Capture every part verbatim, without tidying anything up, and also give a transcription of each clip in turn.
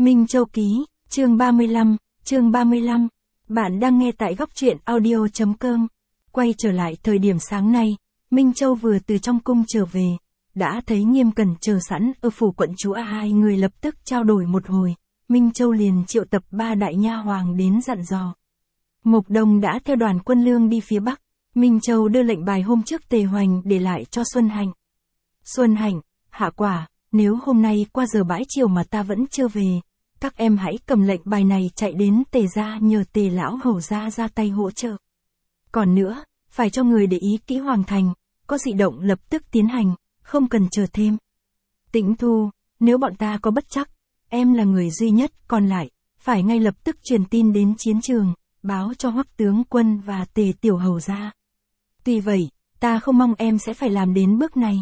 Minh Châu ký, chương ba mươi lăm, chương ba mươi lăm. Bạn đang nghe tại góc truyện audio chấm com. Quay trở lại thời điểm sáng nay, Minh Châu vừa từ trong cung trở về, đã thấy Nghiêm Cẩn chờ sẵn ở phủ quận chúa. Hai người lập tức trao đổi một hồi, Minh Châu liền triệu tập ba đại nha hoàng đến dặn dò. Mộc Đông đã theo đoàn quân lương đi phía Bắc, Minh Châu đưa lệnh bài hôm trước Tề Hoành để lại cho Xuân Hạnh. Xuân Hạnh, Hạ Quả, nếu hôm nay qua giờ bãi chiều mà ta vẫn chưa về, các em hãy cầm lệnh bài này chạy đến Tề gia nhờ Tề lão hầu gia ra tay hỗ trợ. Còn nữa, phải cho người để ý kỹ Hoàng thành, có dị động lập tức tiến hành, không cần chờ thêm. Tĩnh Thu, nếu bọn ta có bất trắc, em là người duy nhất còn lại, phải ngay lập tức truyền tin đến chiến trường, báo cho Hoắc tướng quân và Tề tiểu hầu gia. Tuy vậy, ta không mong em sẽ phải làm đến bước này.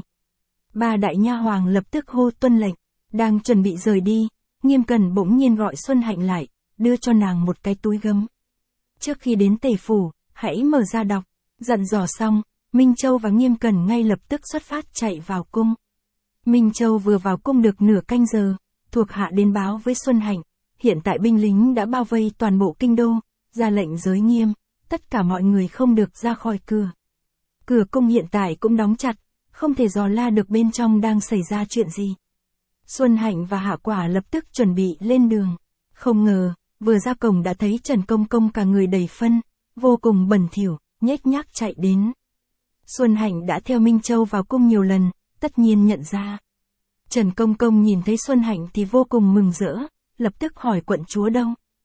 Ba đại nha hoàng lập tức hô tuân lệnh, đang chuẩn bị rời đi, Nghiêm Cẩn bỗng nhiên gọi Xuân Hạnh lại, đưa cho nàng một cái túi gấm. Trước khi đến Tề phủ, hãy mở ra đọc. Dặn dò xong, Minh Châu và Nghiêm Cẩn ngay lập tức xuất phát chạy vào cung. Minh Châu vừa vào cung được nửa canh giờ, thuộc hạ đến báo với Xuân Hạnh, hiện tại binh lính đã bao vây toàn bộ kinh đô, ra lệnh giới nghiêm, tất cả mọi người không được ra khỏi cửa. Cửa cung hiện tại cũng đóng chặt, không thể dò la được bên trong đang xảy ra chuyện gì. Xuân Hạnh và Hạ Quả lập tức chuẩn bị lên đường. Không ngờ, vừa ra cổng đã thấy Trần Công Công cả người đầy phân, vô cùng bẩn thỉu, nhếch nhác chạy đến. Xuân Hạnh đã theo Minh Châu vào cung nhiều lần, tất nhiên nhận ra. Trần Công Công nhìn thấy Xuân Hạnh thì vô cùng mừng rỡ, lập tức hỏi quận chúa đâu.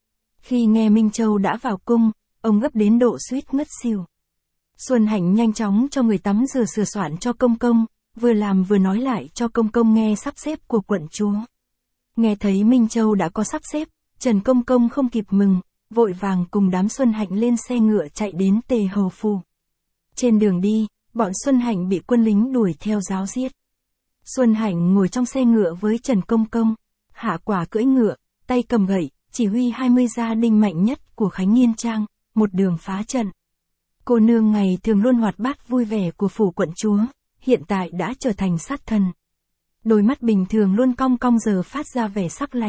Khi nghe Minh Châu đã vào cung, ông gấp đến độ suýt ngất xỉu. Xuân Hạnh nhanh chóng cho người tắm rửa sửa soạn cho Công Công, vừa làm vừa nói lại cho Công Công nghe sắp xếp của quận chúa. Nghe thấy Minh Châu đã có sắp xếp, Trần Công Công không kịp mừng, vội vàng cùng đám Xuân Hạnh lên xe ngựa chạy đến Tề hầu phủ. Trên đường đi, bọn Xuân Hạnh bị quân lính đuổi theo giáo giết. Xuân Hạnh ngồi trong xe ngựa với Trần Công Công, Hạ Quả cưỡi ngựa, tay cầm gậy, chỉ huy hai mươi gia đình mạnh nhất của Khánh Nghiên Trang, một đường phá trận. Cô nương ngày thường luôn hoạt bát vui vẻ của phủ quận chúa, hiện tại đã trở thành sát thần. Đôi mắt bình thường luôn cong cong giờ phát ra vẻ sắc lạnh.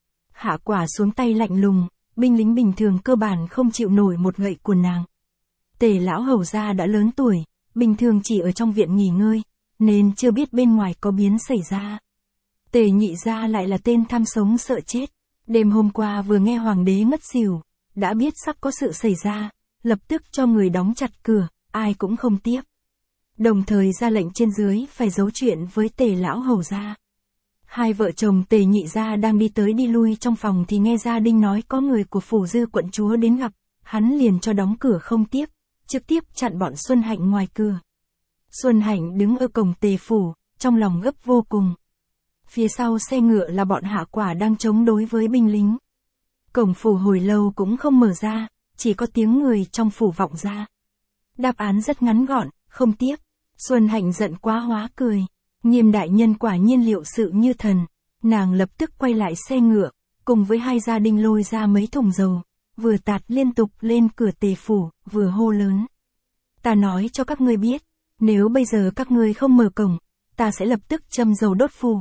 Hạ Quả xuống tay lạnh lùng, binh lính bình thường cơ bản không chịu nổi một gậy của nàng. Tề lão hầu gia đã lớn tuổi, bình thường chỉ ở trong viện nghỉ ngơi, nên chưa biết bên ngoài có biến xảy ra. Tề nhị gia lại là tên tham sống sợ chết, đêm hôm qua vừa nghe hoàng đế ngất xỉu, đã biết sắp có sự xảy ra, lập tức cho người đóng chặt cửa, ai cũng không tiếp. Đồng thời ra lệnh trên dưới phải giấu chuyện với Tề lão hầu gia. Hai vợ chồng Tề nhị gia đang đi tới đi lui trong phòng thì nghe gia đình nói có người của phủ dư quận chúa đến gặp, hắn liền cho đóng cửa không tiếp, trực tiếp chặn bọn Xuân Hạnh ngoài cửa. Xuân Hạnh đứng ở cổng Tề phủ, trong lòng gấp vô cùng. Phía sau xe ngựa là bọn Hạ Quả đang chống đối với binh lính. Cổng phủ hồi lâu cũng không mở ra, chỉ có tiếng người trong phủ vọng ra. Đáp án rất ngắn gọn, không tiếp. Xuân Hạnh giận quá hóa cười. Nghiêm đại nhân quả nhiên liệu sự như thần. Nàng lập tức quay lại xe ngựa, cùng với hai gia đình lôi ra mấy thùng dầu, vừa tạt liên tục lên cửa Tề phủ, vừa hô lớn. Ta nói cho các ngươi biết, nếu bây giờ các ngươi không mở cổng, ta sẽ lập tức châm dầu đốt phủ.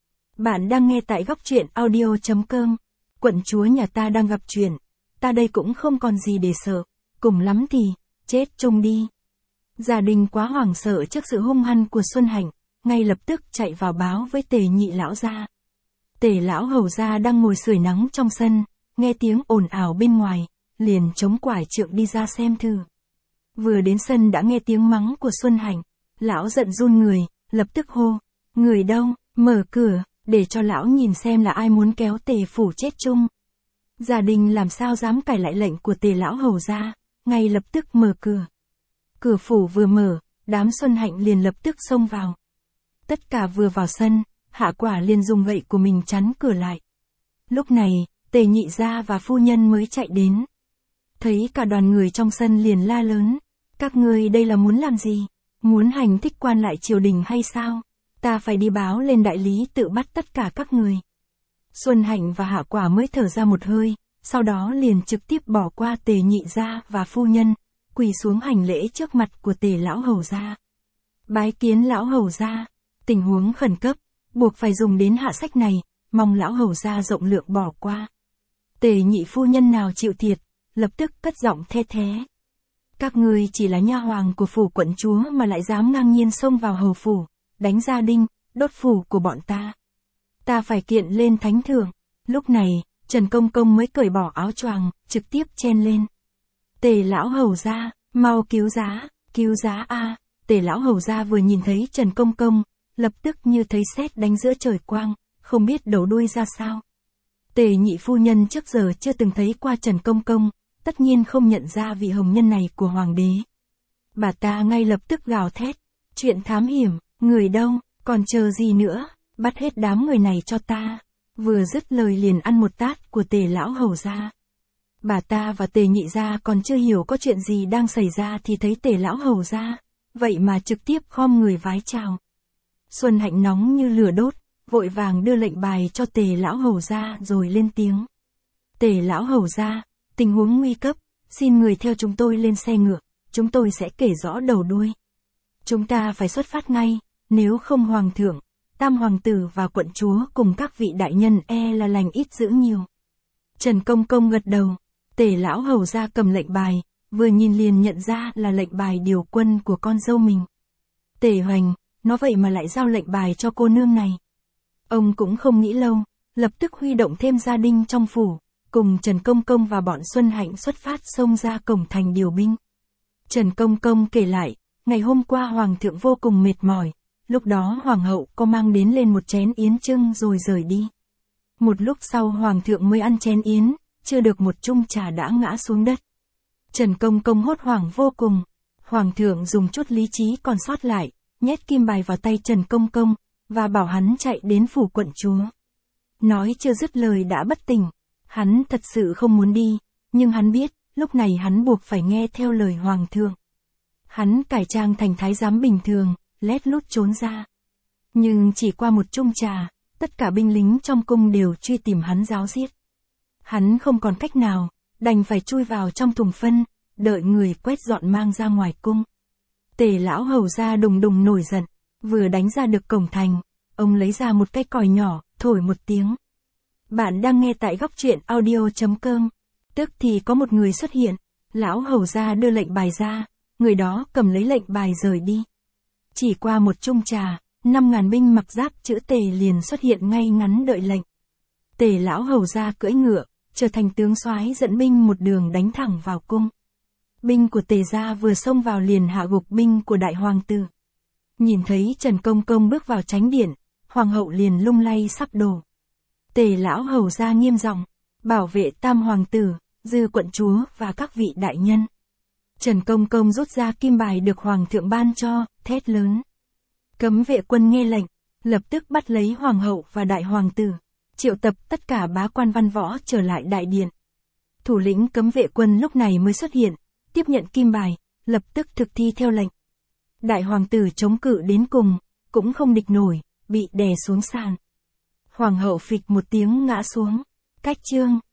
Bạn đang nghe tại góc truyện audio chấm com. Quận chúa nhà ta đang gặp chuyện, ta đây cũng không còn gì để sợ, cùng lắm thì, chết chung đi. Gia đình quá hoảng sợ trước sự hung hăng của Xuân Hạnh, ngay lập tức chạy vào báo với Tề nhị lão gia. Tề lão hầu gia đang ngồi sưởi nắng trong sân, nghe tiếng ồn ào bên ngoài, liền chống quải trượng đi ra xem thử. Vừa đến sân đã nghe tiếng mắng của Xuân Hạnh, lão giận run người, lập tức hô, người đâu, mở cửa, để cho lão nhìn xem là ai muốn kéo Tề phủ chết chung. Gia đình làm sao dám cãi lại lệnh của Tề lão hầu gia, ngay lập tức mở cửa. Cửa phủ vừa mở, đám Xuân Hạnh liền lập tức xông vào. Tất cả vừa vào sân, Hạ Quả liền dùng gậy của mình chắn cửa lại. Lúc này, Tề nhị gia và phu nhân mới chạy đến. Thấy cả đoàn người trong sân liền la lớn, các ngươi đây là muốn làm gì? Muốn hành thích quan lại triều đình hay sao? Ta phải đi báo lên đại lý tự bắt tất cả các người. Xuân Hạnh và Hạ Quả mới thở ra một hơi, sau đó liền trực tiếp bỏ qua Tề nhị gia và phu nhân, quỳ xuống hành lễ trước mặt của Tề lão hầu gia. Bái kiến lão hầu gia, tình huống khẩn cấp, buộc phải dùng đến hạ sách này, mong lão hầu gia rộng lượng bỏ qua. Tề nhị phu nhân nào chịu thiệt, lập tức cất giọng the thé. Các ngươi chỉ là nha hoàng của phủ quận chúa mà lại dám ngang nhiên xông vào hầu phủ, đánh gia đình, đốt phủ của bọn ta. Ta phải kiện lên thánh thượng. Lúc này, Trần Công Công mới cởi bỏ áo choàng, trực tiếp chen lên. Tề lão hầu gia, mau cứu giá, cứu giá a. Tề lão hầu gia vừa nhìn thấy Trần Công Công, lập tức như thấy sét đánh giữa trời quang, không biết đầu đuôi ra sao. Tề nhị phu nhân trước giờ chưa từng thấy qua Trần Công Công, tất nhiên không nhận ra vị hồng nhân này của hoàng đế. Bà ta ngay lập tức gào thét, chuyện thám hiểm, người đâu, còn chờ gì nữa, bắt hết đám người này cho ta. Vừa dứt lời liền ăn một tát của Tề lão hầu gia. Bà ta và Tề nhị gia còn chưa hiểu có chuyện gì đang xảy ra thì thấy Tề lão hầu gia, vậy mà trực tiếp khom người vái chào. Xuân Hạnh nóng như lửa đốt, vội vàng đưa lệnh bài cho Tề lão hầu gia rồi lên tiếng. Tề lão hầu gia, tình huống nguy cấp, xin người theo chúng tôi lên xe ngựa, chúng tôi sẽ kể rõ đầu đuôi. Chúng ta phải xuất phát ngay, nếu không hoàng thượng, tam hoàng tử và quận chúa cùng các vị đại nhân e là lành ít dữ nhiều. Trần Công Công gật đầu, Tề lão hầu gia cầm lệnh bài, vừa nhìn liền nhận ra là lệnh bài điều quân của con dâu mình. Tề Hoành, nó vậy mà lại giao lệnh bài cho cô nương này. Ông cũng không nghĩ lâu, lập tức huy động thêm gia đình trong phủ, cùng Trần Công Công và bọn Xuân Hạnh xuất phát xông ra cổng thành điều binh. Trần Công Công kể lại, ngày hôm qua hoàng thượng vô cùng mệt mỏi, lúc đó hoàng hậu có mang đến lên một chén yến trưng rồi rời đi. Một lúc sau hoàng thượng mới ăn chén yến, chưa được một chung trà đã ngã xuống đất. Trần Công Công hốt hoảng vô cùng, hoàng thượng dùng chút lý trí còn sót lại, nhét kim bài vào tay Trần Công Công, và bảo hắn chạy đến phủ quận chúa. Nói chưa dứt lời đã bất tỉnh, hắn thật sự không muốn đi, nhưng hắn biết, lúc này hắn buộc phải nghe theo lời hoàng thượng. Hắn cải trang thành thái giám bình thường, lét lút trốn ra. Nhưng chỉ qua một chung trà, tất cả binh lính trong cung đều truy tìm hắn ráo riết. Hắn không còn cách nào, đành phải chui vào trong thùng phân, đợi người quét dọn mang ra ngoài cung. Tề lão hầu gia đùng đùng nổi giận, vừa đánh ra được cổng thành, ông lấy ra một cái còi nhỏ, thổi một tiếng. Bạn đang nghe tại góc truyện audio chấm com. Tức thì có một người xuất hiện, lão hầu gia đưa lệnh bài ra, người đó cầm lấy lệnh bài rời đi. Chỉ qua một chung trà, năm ngàn binh mặc giáp chữ Tề liền xuất hiện ngay ngắn đợi lệnh. Tề lão hầu gia cưỡi ngựa, trở thành tướng soái dẫn binh một đường đánh thẳng vào cung. Binh của Tề gia vừa xông vào liền hạ gục binh của đại hoàng tử. Nhìn thấy Trần Công Công bước vào chánh điện, hoàng hậu liền lung lay sắp đổ. Tề lão hầu gia nghiêm giọng, bảo vệ tam hoàng tử, dư quận chúa và các vị đại nhân. Trần Công Công rút ra kim bài được hoàng thượng ban cho, thét lớn. Cấm vệ quân nghe lệnh, lập tức bắt lấy hoàng hậu và đại hoàng tử, triệu tập tất cả bá quan văn võ trở lại đại điện. Thủ lĩnh cấm vệ quân lúc này mới xuất hiện, tiếp nhận kim bài, lập tức thực thi theo lệnh. Đại hoàng tử chống cự đến cùng, cũng không địch nổi, bị đè xuống sàn. Hoàng hậu phịch một tiếng ngã xuống. Cách chương